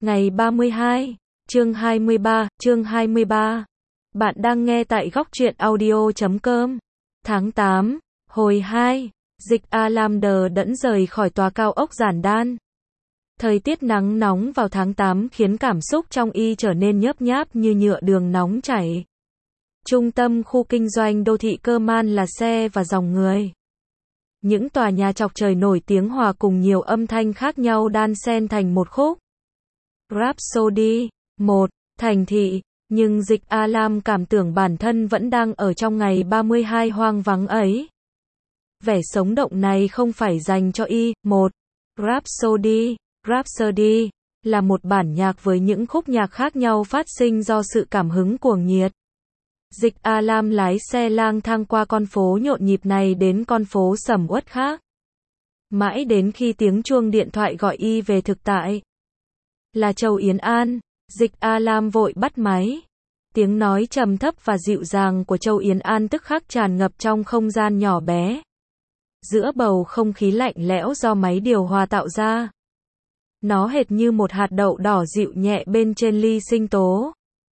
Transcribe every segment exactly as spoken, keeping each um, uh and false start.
Ngày ba mươi hai, chương hai mươi ba, chương hai mươi ba. Bạn đang nghe tại góc truyện audio chấm com. Tháng tám, hồi hai, Dịch A Lam đờ đẫn rời khỏi tòa cao ốc Giản Đan. Thời tiết nắng nóng vào tháng tám khiến cảm xúc trong y trở nên nhớp nháp như nhựa đường nóng chảy. Trung tâm khu kinh doanh đô thị cơ man là xe và dòng người. Những tòa nhà chọc trời nổi tiếng hòa cùng nhiều âm thanh khác nhau đan xen thành một khúc Rhapsody. Một, thành thị, nhưng Dịch A Lam cảm tưởng bản thân vẫn đang ở trong ngày ba mươi hai hoang vắng ấy. Vẻ sống động này không phải dành cho y. Một, Rhapsody. Rhapsody là một bản nhạc với những khúc nhạc khác nhau phát sinh do sự cảm hứng cuồng nhiệt. Dịch A Lam lái xe lang thang qua con phố nhộn nhịp này đến con phố sầm uất khác. Mãi đến khi tiếng chuông điện thoại gọi y về thực tại. Là Châu Yến An. Dịch A Lam vội bắt máy. Tiếng nói trầm thấp và dịu dàng của Châu Yến An tức khắc tràn ngập trong không gian nhỏ bé. Giữa bầu không khí lạnh lẽo do máy điều hòa tạo ra. Nó hệt như một hạt đậu đỏ dịu nhẹ bên trên ly sinh tố.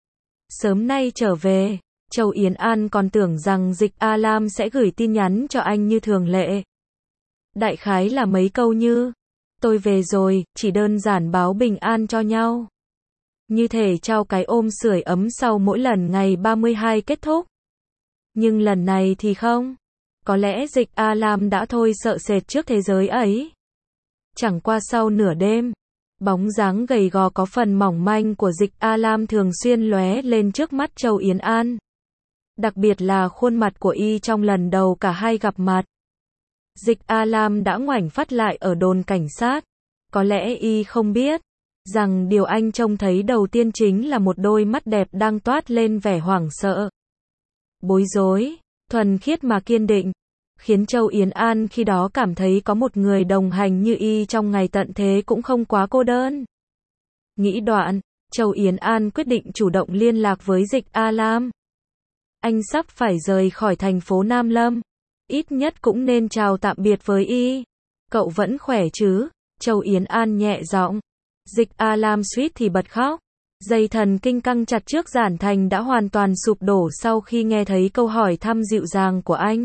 Sớm nay trở về, Châu Yến An còn tưởng rằng Dịch A Lam sẽ gửi tin nhắn cho anh như thường lệ. Đại khái là mấy câu như: tôi về rồi, chỉ đơn giản báo bình an cho nhau. Như thể trao cái ôm sưởi ấm sau mỗi lần ngày ba mươi hai kết thúc. Nhưng lần này thì không. Có lẽ Dịch A Lam đã thôi sợ sệt trước thế giới ấy. Chẳng qua sau nửa đêm, bóng dáng gầy gò có phần mỏng manh của Dịch A Lam thường xuyên lóe lên trước mắt Châu Yến An. Đặc biệt là khuôn mặt của y trong lần đầu cả hai gặp mặt. Dịch A Lam đã ngoảnh phát lại ở đồn cảnh sát. Có lẽ y không biết rằng điều anh trông thấy đầu tiên chính là một đôi mắt đẹp đang toát lên vẻ hoảng sợ, bối rối, thuần khiết mà kiên định, khiến Châu Yến An khi đó cảm thấy có một người đồng hành như y trong ngày tận thế cũng không quá cô đơn. Nghĩ đoạn, Châu Yến An quyết định chủ động liên lạc với Dịch A Lam. Anh sắp phải rời khỏi thành phố Nam Lâm, ít nhất cũng nên chào tạm biệt với y. Cậu vẫn khỏe chứ? Châu Yến An nhẹ giọng. Dịch A Lam suýt thì bật khóc. Dây thần kinh căng chặt trước Giản Thành đã hoàn toàn sụp đổ sau khi nghe thấy câu hỏi thăm dịu dàng của anh.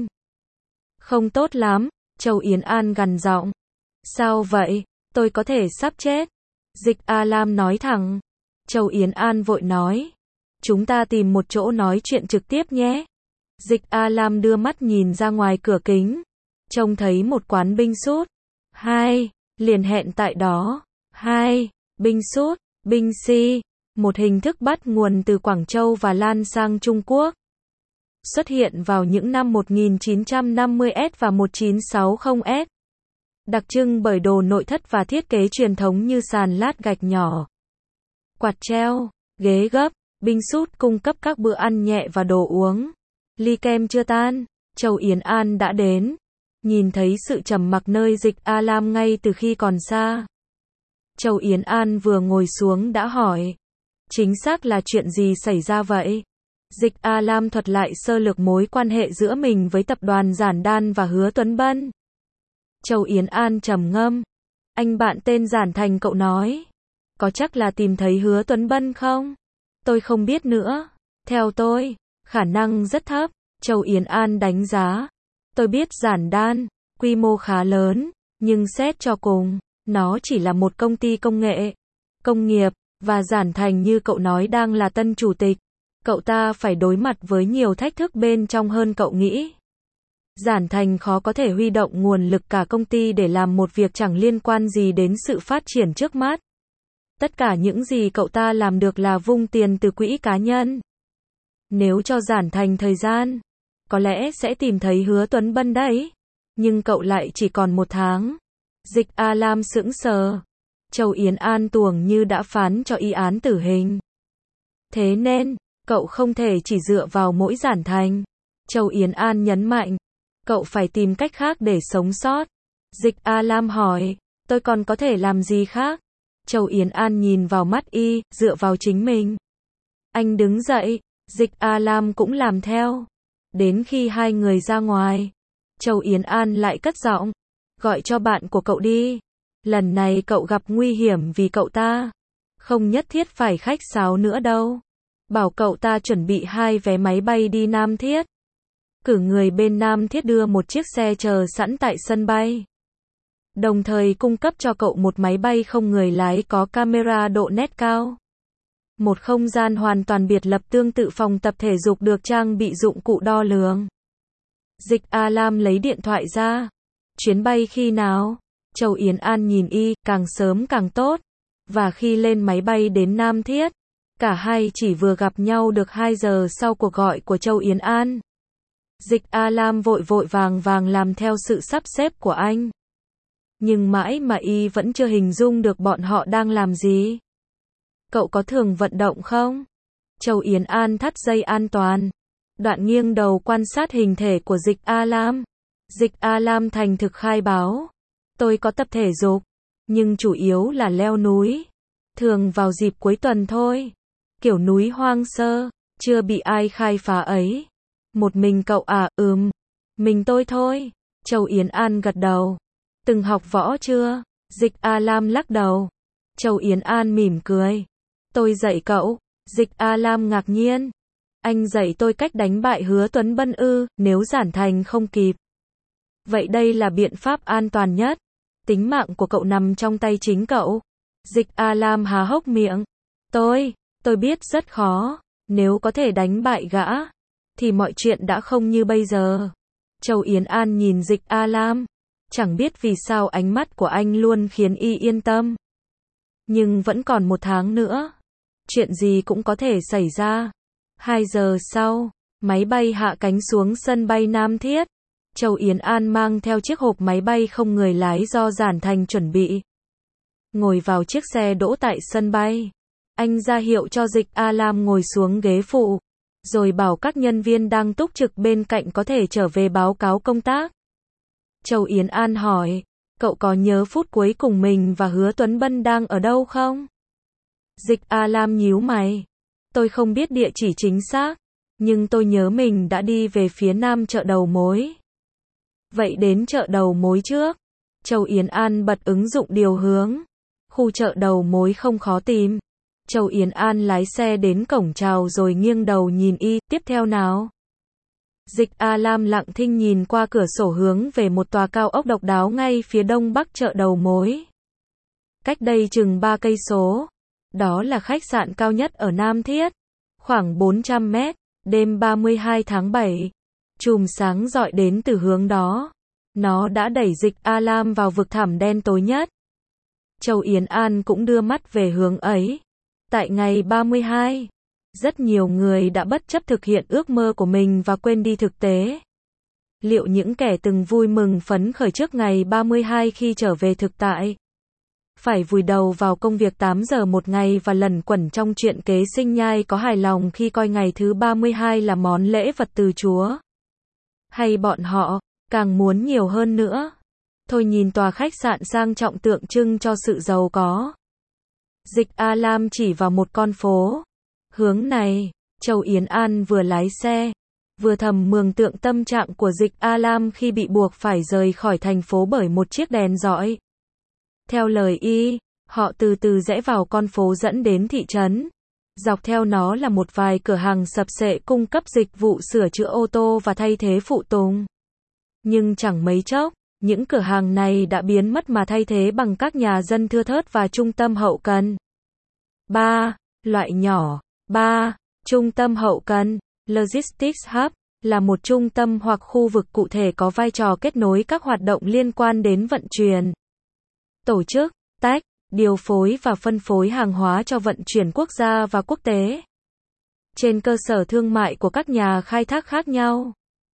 Không tốt lắm, Châu Yến An gằn giọng. Sao vậy? Tôi có thể sắp chết. Dịch A Lam nói thẳng. Châu Yến An vội nói. Chúng ta tìm một chỗ nói chuyện trực tiếp nhé. Dịch A Lam đưa mắt nhìn ra ngoài cửa kính. Trông thấy một quán binh sút. Hai, liền hẹn tại đó. Hai, binh sút, binh si, một hình thức bắt nguồn từ Quảng Châu và lan sang Trung Quốc. Xuất hiện vào những năm một nghìn chín trăm năm mươi S và một nghìn chín trăm sáu mươi S. Đặc trưng bởi đồ nội thất và thiết kế truyền thống như sàn lát gạch nhỏ, quạt treo, ghế gấp. Binh sút cung cấp các bữa ăn nhẹ và đồ uống. Ly kem chưa tan, Châu Yến An đã đến. Nhìn thấy sự trầm mặc nơi Dịch A Lam ngay từ khi còn xa. Châu Yến An vừa ngồi xuống đã hỏi. Chính xác là chuyện gì xảy ra vậy? Dịch A Lam thuật lại sơ lược mối quan hệ giữa mình với tập đoàn Giản Đan và Hứa Tuấn Bân. Châu Yến An trầm ngâm. Anh bạn tên Giản Thành cậu nói. Có chắc là tìm thấy Hứa Tuấn Bân không? Tôi không biết nữa. Theo tôi, khả năng rất thấp. Châu Yến An đánh giá. Tôi biết Giản Đan, quy mô khá lớn, nhưng xét cho cùng, nó chỉ là một công ty công nghệ, công nghiệp, và Giản Thành như cậu nói đang là tân chủ tịch. Cậu ta phải đối mặt với nhiều thách thức bên trong hơn cậu nghĩ. Giản Thành khó có thể huy động nguồn lực cả công ty để làm một việc chẳng liên quan gì đến sự phát triển trước mắt. Tất cả những gì cậu ta làm được là vung tiền từ quỹ cá nhân. Nếu cho Giản Thành thời gian, có lẽ sẽ tìm thấy Hứa Tuấn Bân đấy. Nhưng cậu lại chỉ còn một tháng. Dịch A Lam sững sờ. Châu Yến An tuồng như đã phán cho y án tử hình. Thế nên, cậu không thể chỉ dựa vào mỗi Giản Thành. Châu Yến An nhấn mạnh. Cậu phải tìm cách khác để sống sót. Dịch A Lam hỏi. Tôi còn có thể làm gì khác? Châu Yến An nhìn vào mắt y, dựa vào chính mình. Anh đứng dậy. Dịch A Lam cũng làm theo. Đến khi hai người ra ngoài, Châu Yến An lại cất giọng. Gọi cho bạn của cậu đi. Lần này cậu gặp nguy hiểm vì cậu ta Không nhất thiết phải khách sáo nữa đâu. Bảo cậu ta chuẩn bị hai vé máy bay đi Nam Thiết. Cử người bên Nam Thiết đưa một chiếc xe chờ sẵn tại sân bay. Đồng thời cung cấp cho cậu một máy bay không người lái có camera độ nét cao. Một không gian hoàn toàn biệt lập tương tự phòng tập thể dục được trang bị dụng cụ đo lường. Dịch A Lam lấy điện thoại ra. Chuyến bay khi nào? Châu Yến An nhìn y, càng sớm càng tốt. Và khi lên máy bay đến Nam Thiết, cả hai chỉ vừa gặp nhau được hai giờ sau cuộc gọi của Châu Yến An. Dịch A Lam vội vội vàng vàng làm theo sự sắp xếp của anh. Nhưng mãi mà y vẫn chưa hình dung được bọn họ đang làm gì. Cậu có thường vận động không? Châu Yến An thắt dây an toàn. Đoạn nghiêng đầu quan sát hình thể của Dịch A Lam. Dịch A Lam thành thực khai báo. Tôi có tập thể dục, nhưng chủ yếu là leo núi. Thường vào dịp cuối tuần thôi. Kiểu núi hoang sơ, chưa bị ai khai phá ấy. Một mình cậu à? Ừm, mình tôi thôi. Châu Yến An gật đầu. Từng học võ chưa? Dịch A Lam lắc đầu. Châu Yến An mỉm cười. Tôi dạy cậu. Dịch A Lam ngạc nhiên. Anh dạy tôi cách đánh bại Hứa Tuấn Bân ư? Nếu Giản Thành không kịp. Vậy đây là biện pháp an toàn nhất. Tính mạng của cậu nằm trong tay chính cậu. Dịch A Lam há hốc miệng. Tôi, tôi biết rất khó. Nếu có thể đánh bại gã, thì mọi chuyện đã không như bây giờ. Châu Yến An nhìn Dịch A Lam. Chẳng biết vì sao ánh mắt của anh luôn khiến y yên tâm. Nhưng vẫn còn một tháng nữa. Chuyện gì cũng có thể xảy ra. Hai giờ sau, máy bay hạ cánh xuống sân bay Nam Thiết. Châu Yến An mang theo chiếc hộp máy bay không người lái do Giản Thành chuẩn bị. Ngồi vào chiếc xe đỗ tại sân bay. Anh ra hiệu cho Dịch A Lam ngồi xuống ghế phụ. Rồi bảo các nhân viên đang túc trực bên cạnh có thể trở về báo cáo công tác. Châu Yến An hỏi, cậu có nhớ phút cuối cùng mình và Hứa Tuấn Bân đang ở đâu không? Dịch A Lam nhíu mày. Tôi không biết địa chỉ chính xác, nhưng tôi nhớ mình đã đi về phía nam chợ đầu mối. Vậy đến chợ đầu mối trước. Châu Yến An bật ứng dụng điều hướng. Khu chợ đầu mối không khó tìm. Châu Yến An lái xe đến cổng chào rồi nghiêng đầu nhìn y, tiếp theo nào? Dịch A Lam lặng thinh nhìn qua cửa sổ hướng về một tòa cao ốc độc đáo ngay phía đông bắc chợ đầu mối. Cách đây chừng ba cây số. Đó là khách sạn cao nhất ở Nam Thiết. Khoảng bốn trăm mét. Đêm ba mươi hai tháng bảy. Chùm sáng rọi đến từ hướng đó. Nó đã đẩy Dịch A Lam vào vực thẳm đen tối nhất. Châu Yến An cũng đưa mắt về hướng ấy. Tại ngày ba mươi hai, rất nhiều người đã bất chấp thực hiện ước mơ của mình và quên đi thực tế. Liệu những kẻ từng vui mừng phấn khởi trước ngày ba mươi hai khi trở về thực tại, phải vùi đầu vào công việc tám giờ một ngày và lẩn quẩn trong chuyện kế sinh nhai có hài lòng khi coi ngày thứ ba mươi hai là món lễ vật từ Chúa? Hay bọn họ càng muốn nhiều hơn nữa? Thôi nhìn tòa khách sạn sang trọng tượng trưng cho sự giàu có. Dịch A Lam chỉ vào một con phố. Hướng này. Châu Yến An vừa lái xe, vừa thầm mường tượng tâm trạng của Dịch A Lam khi bị buộc phải rời khỏi thành phố bởi một chiếc đèn rọi. Theo lời y, họ từ từ rẽ vào con phố dẫn đến thị trấn. Dọc theo nó là một vài cửa hàng sập xệ cung cấp dịch vụ sửa chữa ô tô và thay thế phụ tùng. Nhưng chẳng mấy chốc, những cửa hàng này đã biến mất mà thay thế bằng các nhà dân thưa thớt và trung tâm hậu cần. ba. Loại nhỏ. ba. Trung tâm hậu cần. Logistics Hub là một trung tâm hoặc khu vực cụ thể có vai trò kết nối các hoạt động liên quan đến vận chuyển, tổ chức, tách, điều phối và phân phối hàng hóa cho vận chuyển quốc gia và quốc tế. Trên cơ sở thương mại của các nhà khai thác khác nhau.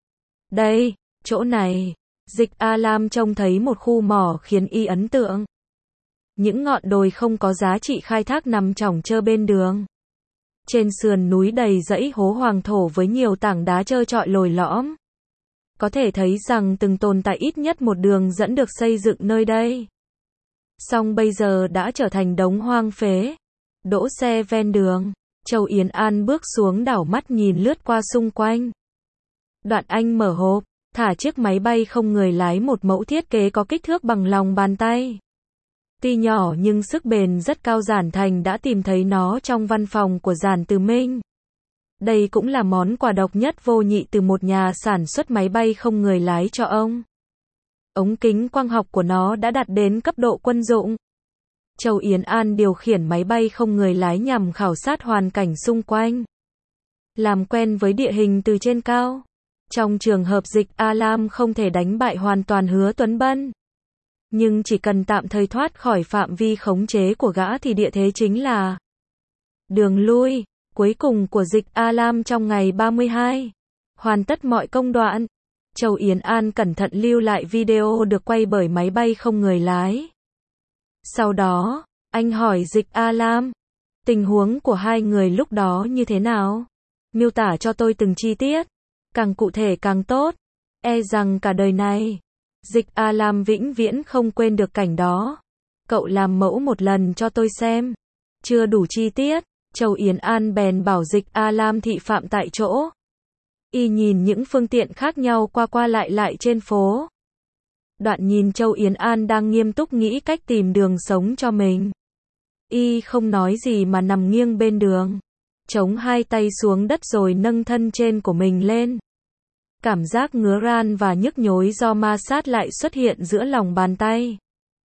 Đây, chỗ này, Dịch A Lam trông thấy một khu mỏ khiến y ấn tượng. Những ngọn đồi không có giá trị khai thác nằm chỏng chơ bên đường. Trên sườn núi đầy dãy hố hoàng thổ với nhiều tảng đá trơ trọi lồi lõm. Có thể thấy rằng từng tồn tại ít nhất một đường dẫn được xây dựng nơi đây. Song bây giờ đã trở thành đống hoang phế. Đỗ xe ven đường. Châu Yến An bước xuống đảo mắt nhìn lướt qua xung quanh. Đoạn anh mở hộp, thả chiếc máy bay không người lái một mẫu thiết kế có kích thước bằng lòng bàn tay. Tuy nhỏ nhưng sức bền rất cao. Giản Thành đã tìm thấy nó trong văn phòng của Giản Từ Minh. Đây cũng là món quà độc nhất vô nhị từ một nhà sản xuất máy bay không người lái cho ông. Ống kính quang học của nó đã đạt đến cấp độ quân dụng. Châu Yến An điều khiển máy bay không người lái nhằm khảo sát hoàn cảnh xung quanh, làm quen với địa hình từ trên cao. Trong trường hợp Dịch A Lam không thể đánh bại hoàn toàn Hứa Tuấn Bân, nhưng chỉ cần tạm thời thoát khỏi phạm vi khống chế của gã thì địa thế chính là đường lui cuối cùng của Dịch A Lam trong ngày ba mươi hai. Hoàn tất mọi công đoạn, Châu Yến An cẩn thận lưu lại video được quay bởi máy bay không người lái. Sau đó, anh hỏi Dịch A Lam, tình huống của hai người lúc đó như thế nào? Miêu tả cho tôi từng chi tiết, càng cụ thể càng tốt. E rằng cả đời này, Dịch A Lam vĩnh viễn không quên được cảnh đó. Cậu làm mẫu một lần cho tôi xem. Chưa đủ chi tiết, Châu Yến An bèn bảo Dịch A Lam thị phạm tại chỗ. Y nhìn những phương tiện khác nhau qua qua lại lại trên phố. Đoạn nhìn Châu Yến An đang nghiêm túc nghĩ cách tìm đường sống cho mình. Y không nói gì mà nằm nghiêng bên đường, chống hai tay xuống đất rồi nâng thân trên của mình lên. Cảm giác ngứa ran và nhức nhối do ma sát lại xuất hiện giữa lòng bàn tay.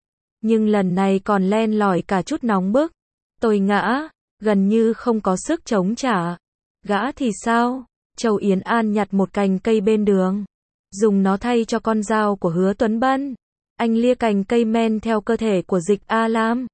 Nhưng lần này còn len lỏi cả chút nóng bức. Tôi ngã, gần như không có sức chống trả. Gã thì sao? Châu Yến An nhặt một cành cây bên đường, dùng nó thay cho con dao của Hứa Tuấn Bân. Anh lia cành cây men theo cơ thể của Dịch A Lam.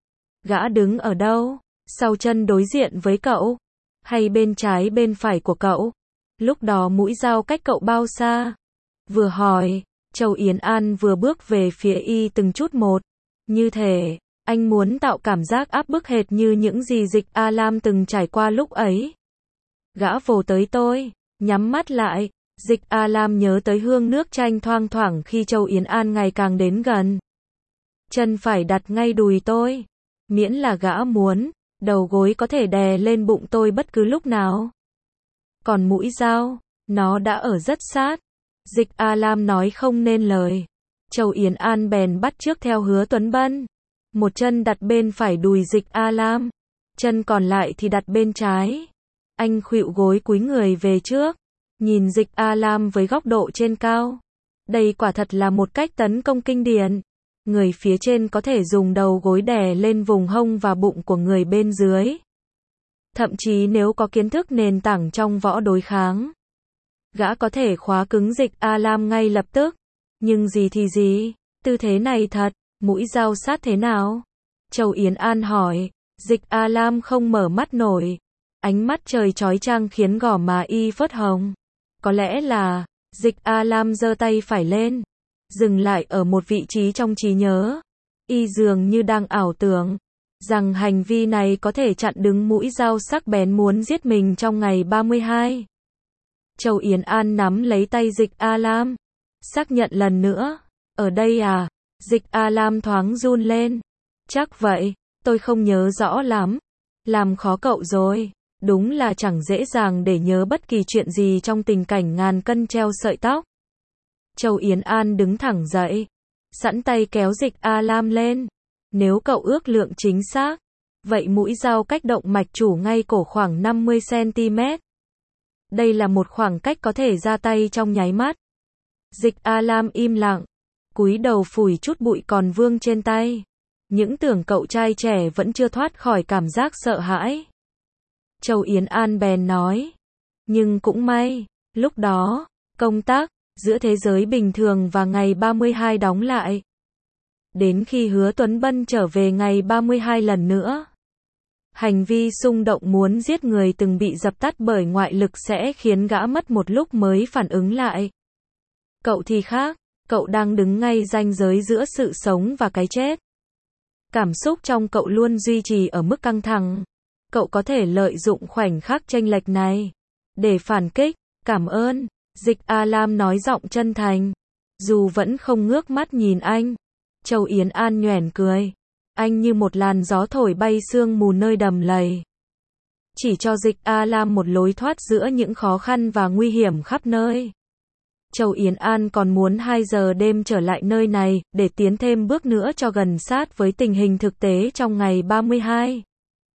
Gã đứng ở đâu? Sau chân đối diện với cậu? Hay bên trái bên phải của cậu? Lúc đó mũi dao cách cậu bao xa? Vừa hỏi, Châu Yến An vừa bước về phía y từng chút một. Như thể, anh muốn tạo cảm giác áp bức hệt như những gì Dịch A Lam từng trải qua lúc ấy. Gã vồ tới tôi, nhắm mắt lại. Dịch A Lam nhớ tới hương nước chanh thoang thoảng khi Châu Yến An ngày càng đến gần. Chân phải đặt ngay đùi tôi. Miễn là gã muốn, đầu gối có thể đè lên bụng tôi bất cứ lúc nào. Còn mũi dao, nó đã ở rất sát. Dịch A Lam nói không nên lời. Châu Yến An bèn bắt chước theo Hứa Tuấn Bân. Một chân đặt bên phải đùi Dịch A Lam, chân còn lại thì đặt bên trái. Anh khuỵu gối cúi người về trước, nhìn Dịch A Lam với góc độ trên cao. Đây quả thật là một cách tấn công kinh điển. Người phía trên có thể dùng đầu gối đè lên vùng hông và bụng của người bên dưới. Thậm chí nếu có kiến thức nền tảng trong võ đối kháng, gã có thể khóa cứng Dịch A Lam ngay lập tức. Nhưng gì thì gì, tư thế này thật, mũi dao sát thế nào? Châu Yến An hỏi. Dịch A Lam không mở mắt nổi. Ánh mắt trời chói chang khiến gò má y phớt hồng. Có lẽ là, Dịch A Lam giơ tay phải lên, dừng lại ở một vị trí trong trí nhớ. Y dường như đang ảo tưởng rằng hành vi này có thể chặn đứng mũi dao sắc bén muốn giết mình trong ngày ba mươi hai. Châu Yến An nắm lấy tay Dịch A Lam, xác nhận lần nữa. Ở đây à? Dịch A Lam thoáng run lên. Chắc vậy, tôi không nhớ rõ lắm. Làm khó cậu rồi. Đúng là chẳng dễ dàng để nhớ bất kỳ chuyện gì trong tình cảnh ngàn cân treo sợi tóc. Châu Yến An đứng thẳng dậy, sẵn tay kéo Dịch A Lam lên. Nếu cậu ước lượng chính xác, vậy mũi dao cách động mạch chủ ngay cổ khoảng năm mươi xăng ti mét. Đây là một khoảng cách có thể ra tay trong nháy mắt. Dịch A Lam im lặng, cúi đầu phủi chút bụi còn vương trên tay. Những tưởng cậu trai trẻ vẫn chưa thoát khỏi cảm giác sợ hãi. Châu Yến An bèn nói. Nhưng cũng may, lúc đó, công tác giữa thế giới bình thường và ngày ba mươi hai đóng lại. Đến khi Hứa Tuấn Bân trở về ngày ba mươi hai lần nữa, hành vi xung động muốn giết người từng bị dập tắt bởi ngoại lực sẽ khiến gã mất một lúc mới phản ứng lại. Cậu thì khác, cậu đang đứng ngay ranh giới giữa sự sống và cái chết. Cảm xúc trong cậu luôn duy trì ở mức căng thẳng. Cậu có thể lợi dụng khoảnh khắc chênh lệch này để phản kích. Cảm ơn, Dịch A Lam nói giọng chân thành, dù vẫn không ngước mắt nhìn anh. Châu Yến An nhoẻn cười. Anh như một làn gió thổi bay sương mù nơi đầm lầy, chỉ cho Dịch A Lam một lối thoát giữa những khó khăn và nguy hiểm khắp nơi. Châu Yến An còn muốn hai giờ đêm trở lại nơi này, để tiến thêm bước nữa cho gần sát với tình hình thực tế trong ngày ba mươi hai.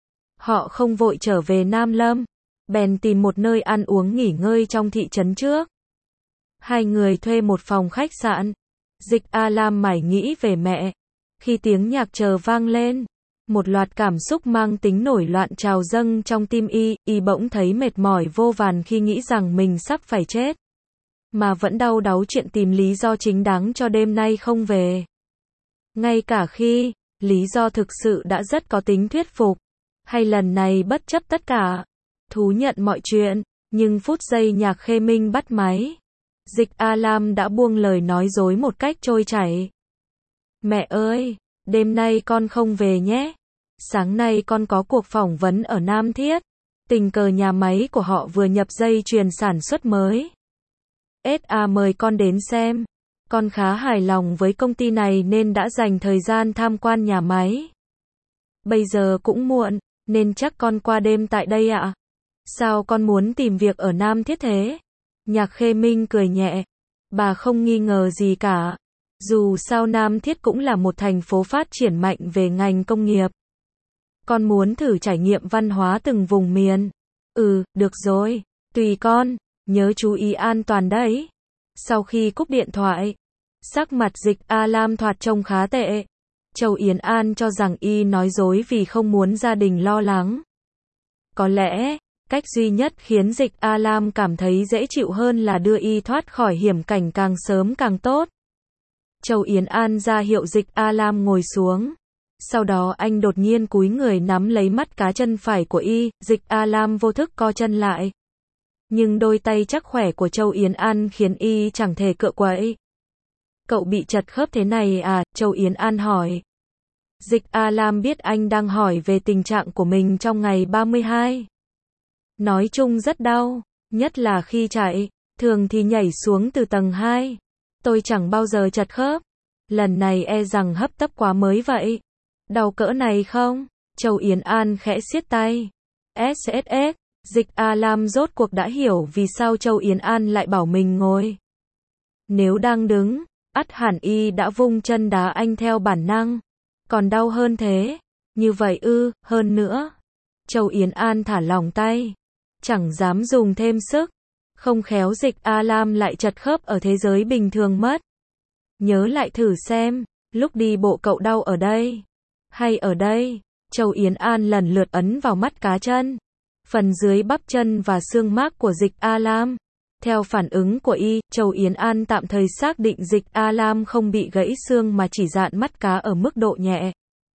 Họ không vội trở về Nam Lâm, bèn tìm một nơi ăn uống nghỉ ngơi trong thị trấn trước. Hai người thuê một phòng khách sạn. Dịch A Lam mải nghĩ về mẹ. Khi tiếng nhạc chờ vang lên, một loạt cảm xúc mang tính nổi loạn trào dâng trong tim y, y bỗng thấy mệt mỏi vô vàn khi nghĩ rằng mình sắp phải chết. Mà vẫn đau đáu chuyện tìm lý do chính đáng cho đêm nay không về. Ngay cả khi, lý do thực sự đã rất có tính thuyết phục. Hay lần này bất chấp tất cả, thú nhận mọi chuyện, nhưng phút giây Nhạc Khê Minh bắt máy. Dịch A Lam đã buông lời nói dối một cách trôi chảy. Mẹ ơi, đêm nay con không về nhé. Sáng nay con có cuộc phỏng vấn ở Nam Thiết. Tình cờ nhà máy của họ vừa nhập dây chuyền sản xuất mới. ét a mời con đến xem. Con khá hài lòng với công ty này nên đã dành thời gian tham quan nhà máy. Bây giờ cũng muộn, nên chắc con qua đêm tại đây ạ. Sao con muốn tìm việc ở Nam Thiết thế? Nhạc Khê Minh cười nhẹ. Bà không nghi ngờ gì cả. Dù sao Nam Thiết cũng là một thành phố phát triển mạnh về ngành công nghiệp. Con muốn thử trải nghiệm văn hóa từng vùng miền. Ừ, được rồi. Tùy con. Nhớ chú ý an toàn đấy. Sau khi cúp điện thoại, sắc mặt Dịch A Lam thoạt trông khá tệ. Châu Yến An cho rằng y nói dối vì không muốn gia đình lo lắng. Có lẽ, cách duy nhất khiến Dịch A Lam cảm thấy dễ chịu hơn là đưa y thoát khỏi hiểm cảnh càng sớm càng tốt. Châu Yến An ra hiệu Dịch A Lam ngồi xuống. Sau đó anh đột nhiên cúi người nắm lấy mắt cá chân phải của y, Dịch A Lam vô thức co chân lại. Nhưng đôi tay chắc khỏe của Châu Yến An khiến y chẳng thể cựa quậy. Cậu bị chật khớp thế này à? Châu Yến An hỏi. Dịch A Lam biết anh đang hỏi về tình trạng của mình trong ngày ba mươi hai. Nói chung rất đau, nhất là khi chạy, thường thì nhảy xuống từ tầng hai. Tôi chẳng bao giờ chật khớp. Lần này e rằng hấp tấp quá mới vậy. Đau cỡ này không? Châu Yến An khẽ siết tay. ét ét ét, Dịch A Lam rốt cuộc đã hiểu vì sao Châu Yến An lại bảo mình ngồi. Nếu đang đứng, ắt hẳn y đã vung chân đá anh theo bản năng. Còn đau hơn thế. Như vậy ư, hơn nữa. Châu Yến An thả lỏng tay. Chẳng dám dùng thêm sức. Không khéo Dịch A Lam lại chật khớp ở thế giới bình thường mất. Nhớ lại thử xem, lúc đi bộ cậu đau ở đây. Hay ở đây. Châu Yến An lần lượt ấn vào mắt cá chân, phần dưới bắp chân và xương mác của Dịch A Lam. Theo phản ứng của y, Châu Yến An tạm thời xác định Dịch A Lam không bị gãy xương mà chỉ dạn mắt cá ở mức độ nhẹ.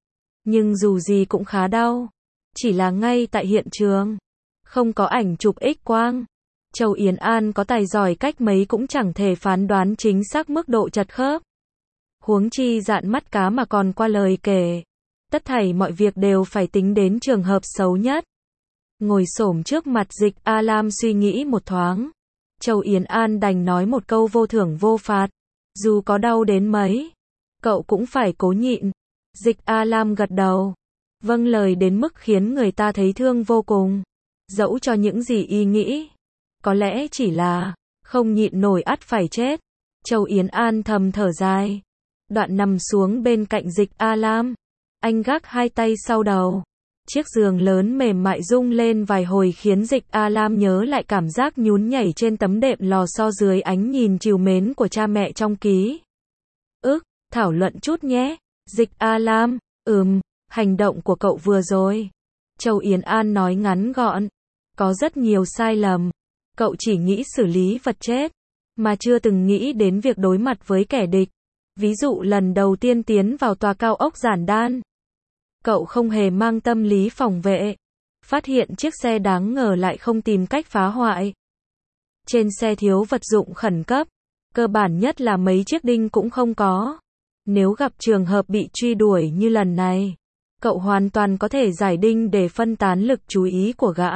Nhưng dù gì cũng khá đau. Chỉ là ngay tại hiện trường. Không có ảnh chụp X-quang. Châu Yến An có tài giỏi cách mấy cũng chẳng thể phán đoán chính xác mức độ chật khớp. Huống chi dạn mắt cá mà còn qua lời kể. Tất thảy mọi việc đều phải tính đến trường hợp xấu nhất. Ngồi xổm trước mặt Dịch A Lam suy nghĩ một thoáng. Châu Yến An đành nói một câu vô thưởng vô phạt. Dù có đau đến mấy, cậu cũng phải cố nhịn. Dịch A Lam gật đầu. Vâng lời đến mức khiến người ta thấy thương vô cùng. Dẫu cho những gì y nghĩ, có lẽ chỉ là không nhịn nổi ắt phải chết. Châu Yến An thầm thở dài. Đoạn nằm xuống bên cạnh Dịch A Lam. Anh gác hai tay sau đầu. Chiếc giường lớn mềm mại rung lên vài hồi khiến Dịch A Lam nhớ lại cảm giác nhún nhảy trên tấm đệm lò xo dưới ánh nhìn trìu mến của cha mẹ trong ký ức. Thảo luận chút nhé. Dịch A Lam, ừm, hành động của cậu vừa rồi. Châu Yến An nói ngắn gọn. Có rất nhiều sai lầm. Cậu chỉ nghĩ xử lý vật chết, mà chưa từng nghĩ đến việc đối mặt với kẻ địch. Ví dụ lần đầu tiên tiến vào tòa cao ốc Giản Đan. Cậu không hề mang tâm lý phòng vệ. Phát hiện chiếc xe đáng ngờ lại không tìm cách phá hoại. Trên xe thiếu vật dụng khẩn cấp. Cơ bản nhất là mấy chiếc đinh cũng không có. Nếu gặp trường hợp bị truy đuổi như lần này, cậu hoàn toàn có thể giải đinh để phân tán lực chú ý của gã.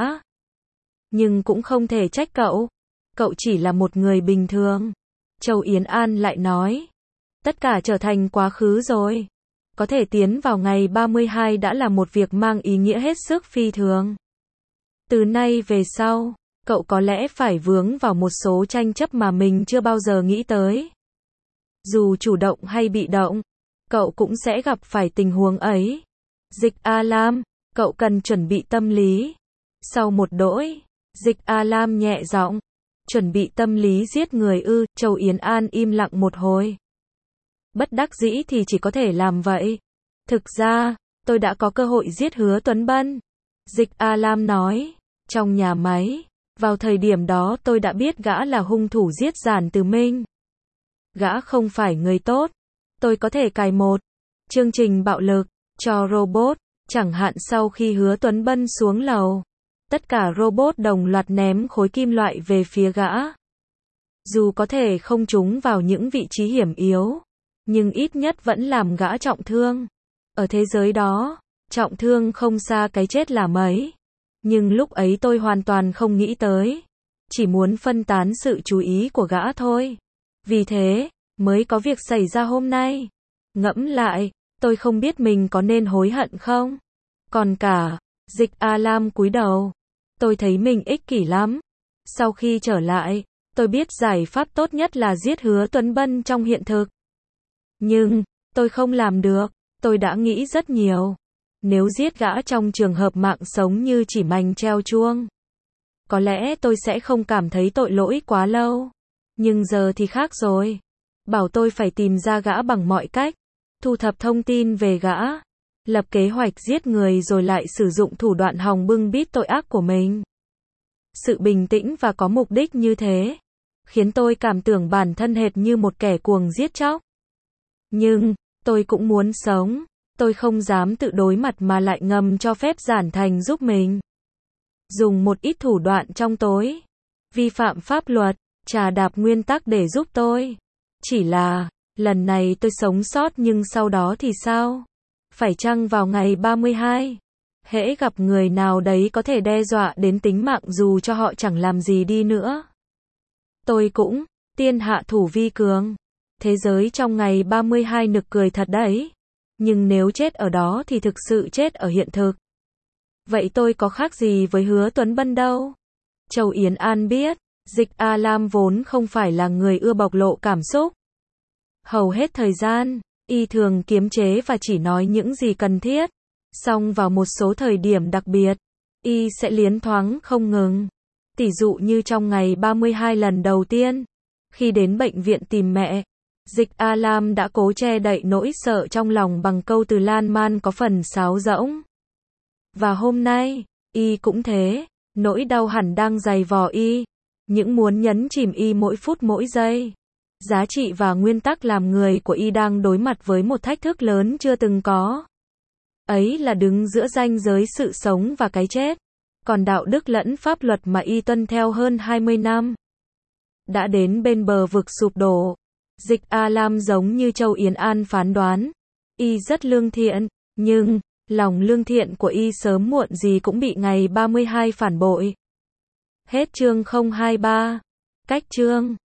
Nhưng cũng không thể trách cậu. Cậu chỉ là một người bình thường. Châu Yến An lại nói. Tất cả trở thành quá khứ rồi. Có thể tiến vào ngày ba mươi hai đã là một việc mang ý nghĩa hết sức phi thường. Từ nay về sau, cậu có lẽ phải vướng vào một số tranh chấp mà mình chưa bao giờ nghĩ tới. Dù chủ động hay bị động, cậu cũng sẽ gặp phải tình huống ấy. Dịch A-lam, cậu cần chuẩn bị tâm lý. Sau một đỗi, Dịch A-lam nhẹ giọng, chuẩn bị tâm lý giết người ư? Châu Yến An im lặng một hồi. Bất đắc dĩ thì chỉ có thể làm vậy. Thực ra, tôi đã có cơ hội giết Hứa Tuấn Bân. Dịch A-lam nói, trong nhà máy, vào thời điểm đó tôi đã biết gã là hung thủ giết Giản Từ Minh. Gã không phải người tốt. Tôi có thể cài một chương trình bạo lực cho robot, chẳng hạn sau khi Hứa Tuấn Bân xuống lầu, tất cả robot đồng loạt ném khối kim loại về phía gã. Dù có thể không trúng vào những vị trí hiểm yếu, nhưng ít nhất vẫn làm gã trọng thương. Ở thế giới đó, trọng thương không xa cái chết là mấy. Nhưng lúc ấy tôi hoàn toàn không nghĩ tới. Chỉ muốn phân tán sự chú ý của gã thôi. Vì thế, mới có việc xảy ra hôm nay. Ngẫm lại, tôi không biết mình có nên hối hận không? Còn cả, Dịch A-lam cúi đầu. Tôi thấy mình ích kỷ lắm. Sau khi trở lại, tôi biết giải pháp tốt nhất là giết Hứa Tuấn Bân trong hiện thực. Nhưng, tôi không làm được. Tôi đã nghĩ rất nhiều. Nếu giết gã trong trường hợp mạng sống như chỉ mành treo chuông, có lẽ tôi sẽ không cảm thấy tội lỗi quá lâu. Nhưng giờ thì khác rồi. Bảo tôi phải tìm ra gã bằng mọi cách, thu thập thông tin về gã, lập kế hoạch giết người rồi lại sử dụng thủ đoạn hòng bưng bít tội ác của mình. Sự bình tĩnh và có mục đích như thế, khiến tôi cảm tưởng bản thân hệt như một kẻ cuồng giết chóc. Nhưng, tôi cũng muốn sống. Tôi không dám tự đối mặt mà lại ngầm cho phép Giản Thành giúp mình. Dùng một ít thủ đoạn trong tối, vi phạm pháp luật, trà đạp nguyên tắc để giúp tôi. Chỉ là, lần này tôi sống sót nhưng sau đó thì sao? Phải chăng vào ngày ba mươi hai, hễ gặp người nào đấy có thể đe dọa đến tính mạng dù cho họ chẳng làm gì đi nữa? Tôi cũng, tiên hạ thủ vi cường. Thế giới trong ngày ba mươi hai nực cười thật đấy. Nhưng nếu chết ở đó thì thực sự chết ở hiện thực. Vậy tôi có khác gì với Hứa Tuấn Bân đâu? Châu Yến An biết, Dịch A-lam vốn không phải là người ưa bộc lộ cảm xúc. Hầu hết thời gian, y thường kiềm chế và chỉ nói những gì cần thiết. Song vào một số thời điểm đặc biệt, y sẽ liến thoáng không ngừng. Tỷ dụ như trong ngày ba mươi hai lần đầu tiên, khi đến bệnh viện tìm mẹ, Dịch A-lam đã cố che đậy nỗi sợ trong lòng bằng câu từ lan man có phần sáo rỗng. Và hôm nay, y cũng thế, nỗi đau hẳn đang giày vò y, những muốn nhấn chìm y mỗi phút mỗi giây. Giá trị và nguyên tắc làm người của y đang đối mặt với một thách thức lớn chưa từng có. Ấy là đứng giữa ranh giới sự sống và cái chết. Còn đạo đức lẫn pháp luật mà y tuân theo hơn hai mươi năm đã đến bên bờ vực sụp đổ. Dịch A-lam giống như Châu Yến An phán đoán, y rất lương thiện, nhưng lòng lương thiện của y sớm muộn gì cũng bị ngày ba mươi hai phản bội. Hết chương không hai ba. Cách chương